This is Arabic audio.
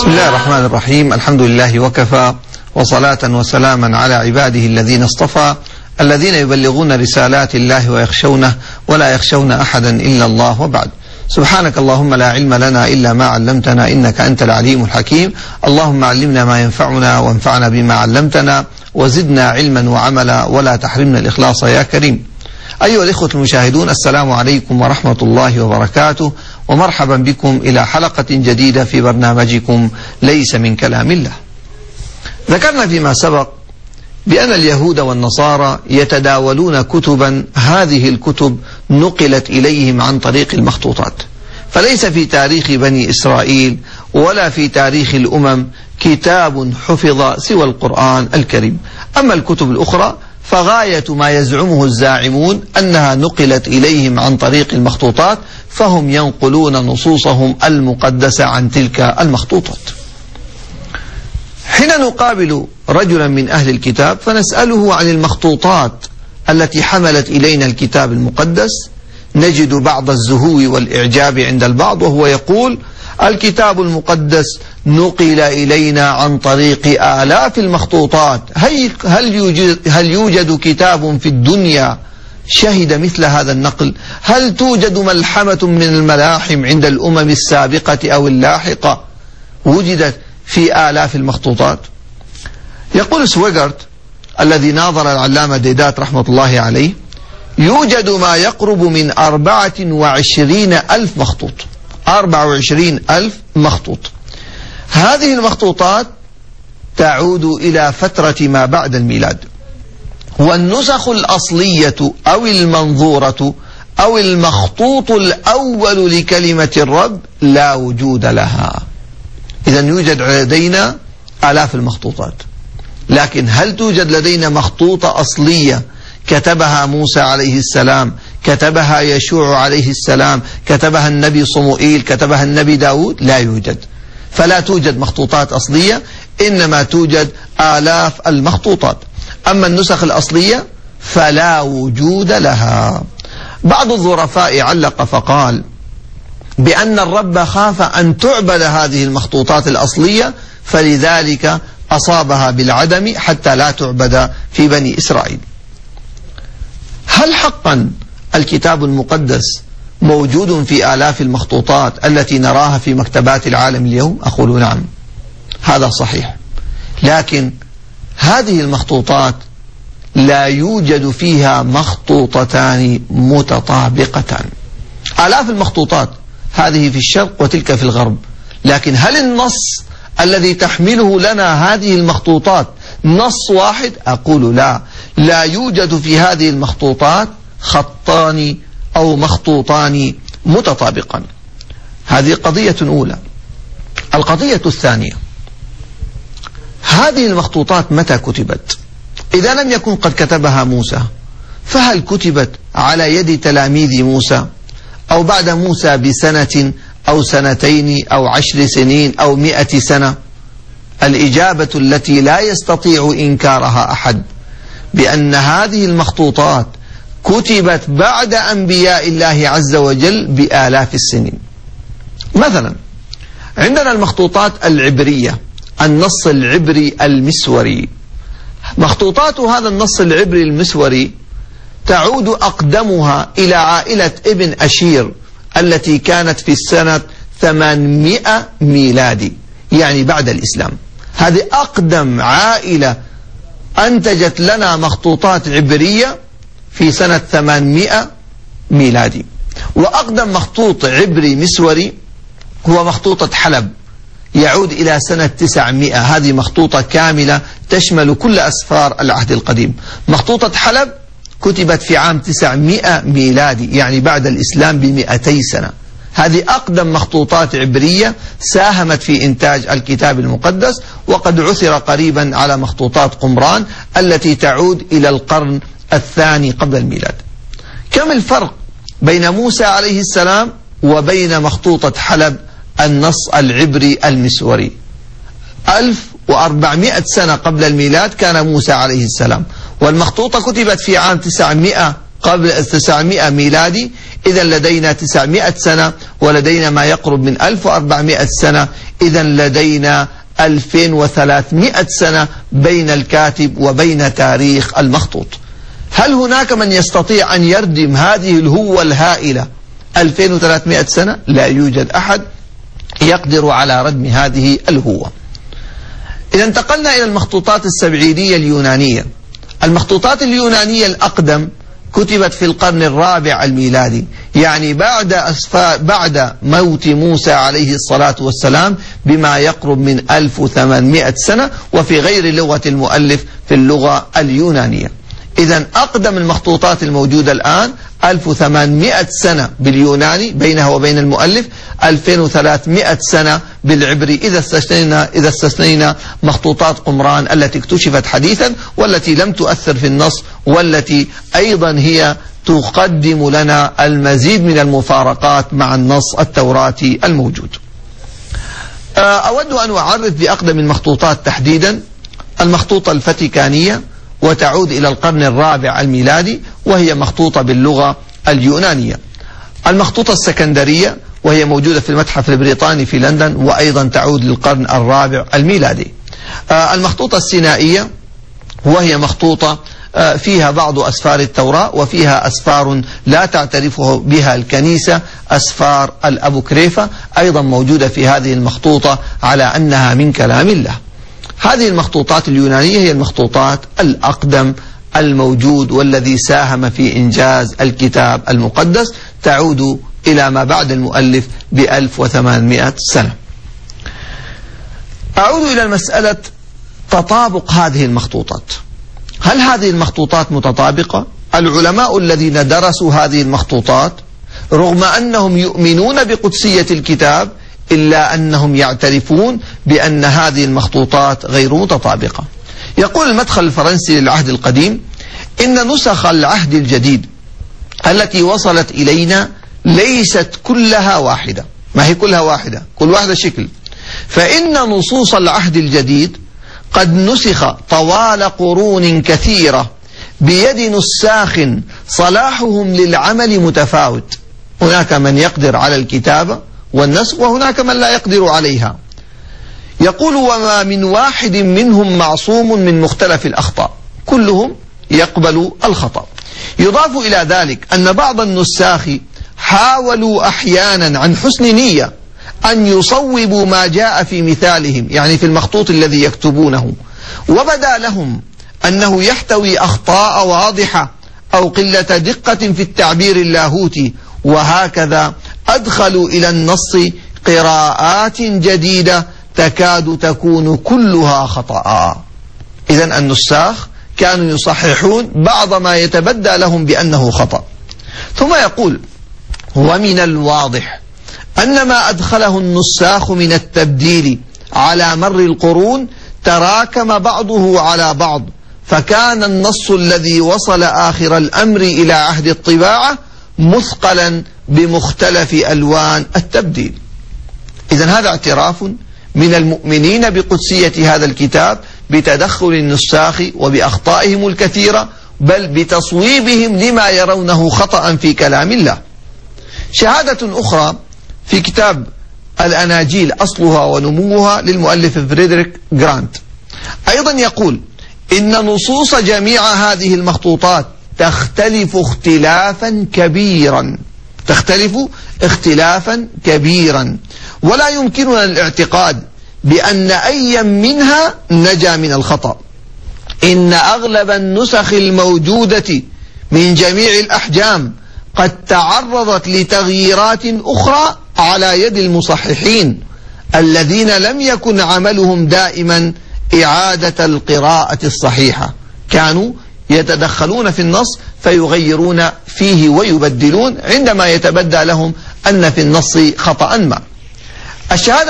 بسم الله الرحمن الرحيم. الحمد لله وكفى، وصلاة وسلاما على عباده الذين اصطفى، الذين يبلغون رسالات الله ويخشونه ولا يخشون أحدا إلا الله، وبعد. سبحانك اللهم لا علم لنا إلا ما علمتنا إنك أنت العليم الحكيم. اللهم علمنا ما ينفعنا وانفعنا بما علمتنا وزدنا علما وعملا ولا تحرمنا الإخلاص يا كريم. أيها الإخوة المشاهدون، السلام عليكم ورحمة الله وبركاته، ومرحبا بكم إلى حلقة جديدة في برنامجكم ليس من كلام الله. ذكرنا فيما سبق بأن اليهود والنصارى يتداولون كتبا، هذه الكتب نقلت إليهم عن طريق المخطوطات، فليس في تاريخ بني إسرائيل ولا في تاريخ الأمم كتاب حفظ سوى القرآن الكريم. أما الكتب الأخرى فغاية ما يزعمه الزاعمون أنها نقلت إليهم عن طريق المخطوطات، فهم ينقلون نصوصهم المقدسة عن تلك المخطوطات. حين نقابل رجلا من أهل الكتاب فنسأله عن المخطوطات التي حملت إلينا الكتاب المقدس، نجد بعض الزهو والإعجاب عند البعض، وهو يقول: الكتاب المقدس نقل إلينا عن طريق آلاف المخطوطات، هل يوجد كتاب في الدنيا شهد مثل هذا النقل؟ هل توجد ملحمة من الملاحم عند الأمم السابقة أو اللاحقة وجدت في آلاف المخطوطات؟ يقول سويغرت الذي ناظر العلامة ديدات رحمة الله عليه: يوجد ما يقرب من 24,000 مخطوط، 24,000 مخطوط. هذه المخطوطات تعود إلى فترة ما بعد الميلاد، والنسخ الأصلية أو المنظورة أو المخطوط الأول لكلمة الرب لا وجود لها. إذن يوجد لدينا آلاف المخطوطات، لكن هل توجد لدينا مخطوطة أصلية كتبها موسى عليه السلام، كتبها يشوع عليه السلام، كتبها النبي صموئيل، كتبها النبي داود؟ لا يوجد. فلا توجد مخطوطات أصلية، إنما توجد آلاف المخطوطات. أما النسخ الأصلية فلا وجود لها. بعض الظرفاء علق فقال بأن الرب خاف أن تعبد هذه المخطوطات الأصلية، فلذلك أصابها بالعدم حتى لا تعبد في بني إسرائيل. هل حقا الكتاب المقدس موجود في آلاف المخطوطات التي نراها في مكتبات العالم اليوم؟ أقول نعم، هذا صحيح، لكن هذه المخطوطات لا يوجد فيها مخطوطتان متطابقتان. آلاف المخطوطات هذه في الشرق وتلك في الغرب، لكن هل النص الذي تحمله لنا هذه المخطوطات نص واحد؟ أقول لا، لا يوجد في هذه المخطوطات خطان أو مخطوطان متطابقان. هذه قضية أولى. القضية الثانية: هذه المخطوطات متى كتبت؟ إذا لم يكن قد كتبها موسى، فهل كتبت على يد تلاميذ موسى أو بعد موسى بسنة أو سنتين أو 10 سنين أو 100 سنة؟ الإجابة التي لا يستطيع إنكارها أحد بأن هذه المخطوطات كتبت بعد أنبياء الله عز وجل بآلاف السنين. مثلا عندنا المخطوطات العبرية، النص العبري المسوري. مخطوطات هذا النص العبري المسوري تعود أقدمها إلى عائلة ابن أشير التي كانت في السنة 800 ميلادي، يعني بعد الإسلام. هذه أقدم عائلة أنتجت لنا مخطوطات عبرية في سنة 800 ميلادي. وأقدم مخطوط عبري مسوري هو مخطوطة حلب، يعود إلى سنة 900. هذه مخطوطة كاملة تشمل كل أسفار العهد القديم. مخطوطة حلب كتبت في عام 900 ميلادي، يعني بعد الإسلام ب200 سنة. هذه أقدم مخطوطات عبرية ساهمت في إنتاج الكتاب المقدس، وقد عثر قريبا على مخطوطات قمران التي تعود إلى القرن الثاني قبل الميلاد. كم الفرق بين موسى عليه السلام وبين مخطوطة حلب النص العبري المسوري؟ 1400 سنة قبل الميلاد كان موسى عليه السلام، والمخطوطة كتبت في عام 900 قبل 900 ميلادي. إذا لدينا 900 سنة ولدينا ما يقرب من 1400 سنة، إذا لدينا 2300 سنة بين الكاتب وبين تاريخ المخطوط. هل هناك من يستطيع أن يردم هذه الهوة الهائلة 2300 سنة؟ لا يوجد أحد يقدر على ردم هذه الهوة. إذا انتقلنا إلى المخطوطات السبعينية اليونانية. المخطوطات اليونانية الأقدم كتبت في القرن الرابع الميلادي، يعني بعد موت موسى عليه الصلاة والسلام بما يقرب من 1800 سنة، وفي غير لغة المؤلف في اللغة اليونانية. إذا أقدم المخطوطات الموجودة الآن 1800 سنة باليوناني بينها وبين المؤلف، 2300 سنة بالعبري إذا استثنينا مخطوطات قمران التي اكتشفت حديثا والتي لم تؤثر في النص، والتي أيضا هي تقدم لنا المزيد من المفارقات مع النص التوراتي الموجود. أود أن أعرف بأقدم المخطوطات تحديدا المخطوطة الفاتيكانية، وتعود إلى القرن الرابع الميلادي، وهي مخطوطة باللغة اليونانية. المخطوطة السكندرية، وهي موجودة في المتحف البريطاني في لندن، وأيضا تعود للقرن الرابع الميلادي. المخطوطة السينائية، وهي مخطوطة فيها بعض أسفار التوراة، وفيها أسفار لا تعترف بها الكنيسة، أسفار الأبوكريفة، أيضا موجودة في هذه المخطوطة على أنها من كلام الله. هذه المخطوطات اليونانية هي المخطوطات الأقدم الموجود والذي ساهم في إنجاز الكتاب المقدس، تعود إلى ما بعد المؤلف ب1800 سنة. أعود إلى المسألة تطابق هذه المخطوطات. هل هذه المخطوطات متطابقة؟ العلماء الذين درسوا هذه المخطوطات رغم أنهم يؤمنون بقدسية الكتاب إلا أنهم يعترفون بأن هذه المخطوطات غير متطابقة. يقول المدخل الفرنسي للعهد القديم: إن نسخ العهد الجديد التي وصلت إلينا ليست كلها واحدة. ما هي كلها واحدة؟ كل واحدة شكل. فإن نصوص العهد الجديد قد نسخ طوال قرون كثيرة بيد نساخ صلاحهم للعمل متفاوت. هناك من يقدر على الكتابة والنسخ، وهناك من لا يقدر عليها. يقول: وما من واحد منهم معصوم من مختلف الأخطاء، كلهم يقبل الخطأ. يضاف إلى ذلك أن بعض النساخ حاولوا أحيانا عن حسن نية أن يصوبوا ما جاء في مثالهم، يعني في المخطوط الذي يكتبونه، وبدا لهم أنه يحتوي أخطاء واضحة أو قلة دقة في التعبير اللاهوتي، وهكذا أدخلوا إلى النص قراءات جديدة تكاد تكون كلها خطأ. إذن النساخ كانوا يصححون بعض ما يتبدى لهم بأنه خطأ. ثم يقول: ومن الواضح أن ما أدخله النساخ من التبديل على مر القرون تراكم بعضه على بعض، فكان النص الذي وصل آخر الأمر إلى عهد الطباعة مثقلا بمختلف ألوان التبديل. إذن هذا اعتراف من المؤمنين بقدسية هذا الكتاب بتدخل النساخ وبأخطائهم الكثيرة، بل بتصويبهم لما يرونه خطأ في كلام الله. شهادة أخرى في كتاب الأناجيل أصلها ونموها للمؤلف فريدريك جرانت، أيضا يقول: إن نصوص جميع هذه المخطوطات تختلف اختلافا كبيرا، ولا يمكننا الاعتقاد بأن أي منها نجا من الخطأ. إن أغلب النسخ الموجودة من جميع الأحجام قد تعرضت لتغييرات أخرى على يد المصححين الذين لم يكن عملهم دائما إعادة القراءة الصحيحة، كانوا يتدخلون في النص فيغيرون فيه ويبدلون عندما يتبدى لهم أن في النص خطأ ما. الشهادة